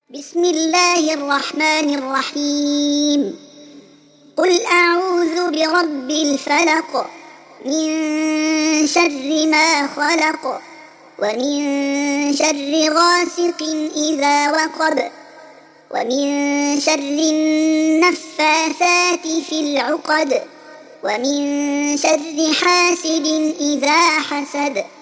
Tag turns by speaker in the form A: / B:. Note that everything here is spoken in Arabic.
A: بسم الله الرحمن الرحيم. قل أعوذ برب الفلق من شر ما خلق ومن شر غاسق إذا وقب ومن شر النفاثات في العقد ومن شر حاسد إذا حسد.